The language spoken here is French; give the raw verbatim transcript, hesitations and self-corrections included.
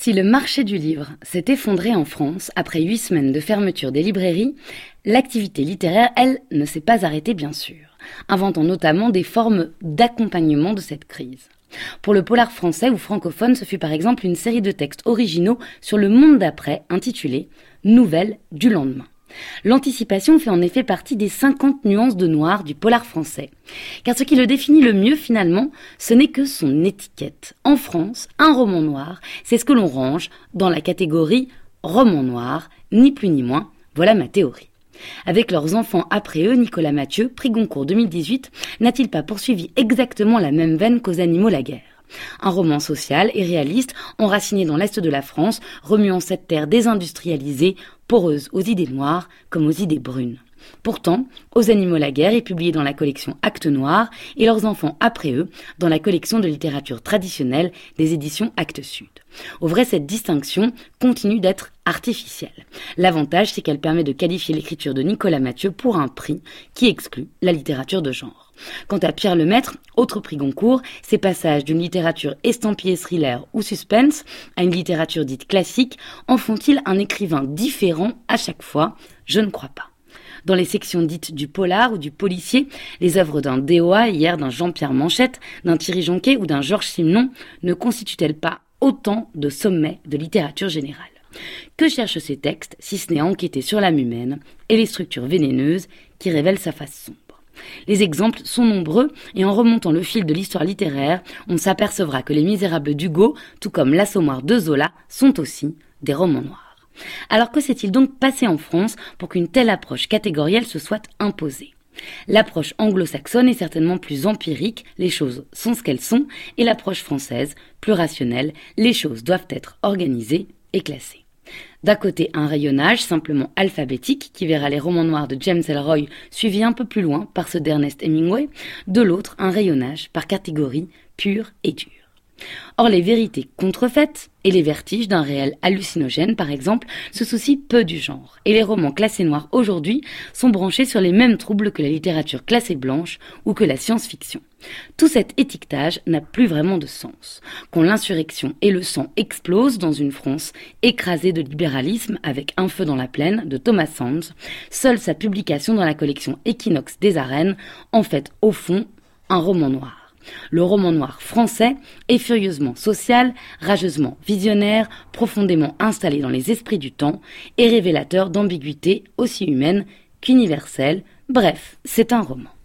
Si le marché du livre s'est effondré en France après huit semaines de fermeture des librairies, l'activité littéraire, elle, ne s'est pas arrêtée bien sûr, inventant notamment des formes d'accompagnement de cette crise. Pour le polar français ou francophone, ce fut par exemple une série de textes originaux sur le monde d'après intitulée « Nouvelles du lendemain ». L'anticipation fait en effet partie des cinquante nuances de noir du polar français. Car ce qui le définit le mieux finalement, ce n'est que son étiquette. En France, un roman noir, c'est ce que l'on range dans la catégorie roman noir, ni plus ni moins, voilà ma théorie. Avec leurs enfants après eux, Nicolas Mathieu, prix Goncourt deux mille dix-huit, n'a-t-il pas poursuivi exactement la même veine qu'aux Animaux la guerre ? Un roman social et réaliste, enraciné dans l'Est de la France, remuant cette terre désindustrialisée, poreuse aux idées noires comme aux idées brunes. Pourtant, Aux Animaux la guerre est publié dans la collection Actes Noirs et leurs enfants après eux dans la collection de littérature traditionnelle des éditions Actes Sud. Au vrai, cette distinction continue d'être artificielle. L'avantage, c'est qu'elle permet de qualifier l'écriture de Nicolas Mathieu pour un prix qui exclut la littérature de genre. Quant à Pierre Lemaitre, autre prix Goncourt, ses passages d'une littérature estampillée thriller ou suspense à une littérature dite classique en font-ils un écrivain différent à chaque fois ? Je ne crois pas. Dans les sections dites du polar ou du policier, les œuvres d'un D O A, hier d'un Jean-Pierre Manchette, d'un Thierry Jonquet ou d'un Georges Simenon ne constituent-elles pas autant de sommets de littérature générale ? Que cherchent ces textes, si ce n'est à enquêter sur l'âme humaine et les structures vénéneuses qui révèlent sa face sombre ? Les exemples sont nombreux et en remontant le fil de l'histoire littéraire, on s'apercevra que Les Misérables d'Hugo, tout comme L'Assommoir de Zola, sont aussi des romans noirs. Alors que s'est-il donc passé en France pour qu'une telle approche catégorielle se soit imposée ? L'approche anglo-saxonne est certainement plus empirique, les choses sont ce qu'elles sont, et l'approche française, plus rationnelle, les choses doivent être organisées et classées. D'un côté, un rayonnage simplement alphabétique qui verra les romans noirs de James Ellroy suivis un peu plus loin par ceux d'Ernest Hemingway, de l'autre, un rayonnage par catégorie pure et dure. Or, les vérités contrefaites et les vertiges d'un réel hallucinogène, par exemple, se soucient peu du genre. Et les romans classés noirs aujourd'hui sont branchés sur les mêmes troubles que la littérature classée blanche ou que la science-fiction. Tout cet étiquetage n'a plus vraiment de sens. Quand l'insurrection et le sang explosent dans une France écrasée de libéralisme avec Un feu dans la plaine de Thomas Sands, seule sa publication dans la collection Équinoxe des arènes en fait, au fond, un roman noir. Le roman noir français est furieusement social, rageusement visionnaire, profondément installé dans les esprits du temps et révélateur d'ambiguïtés aussi humaines qu'universelles. Bref, c'est un roman.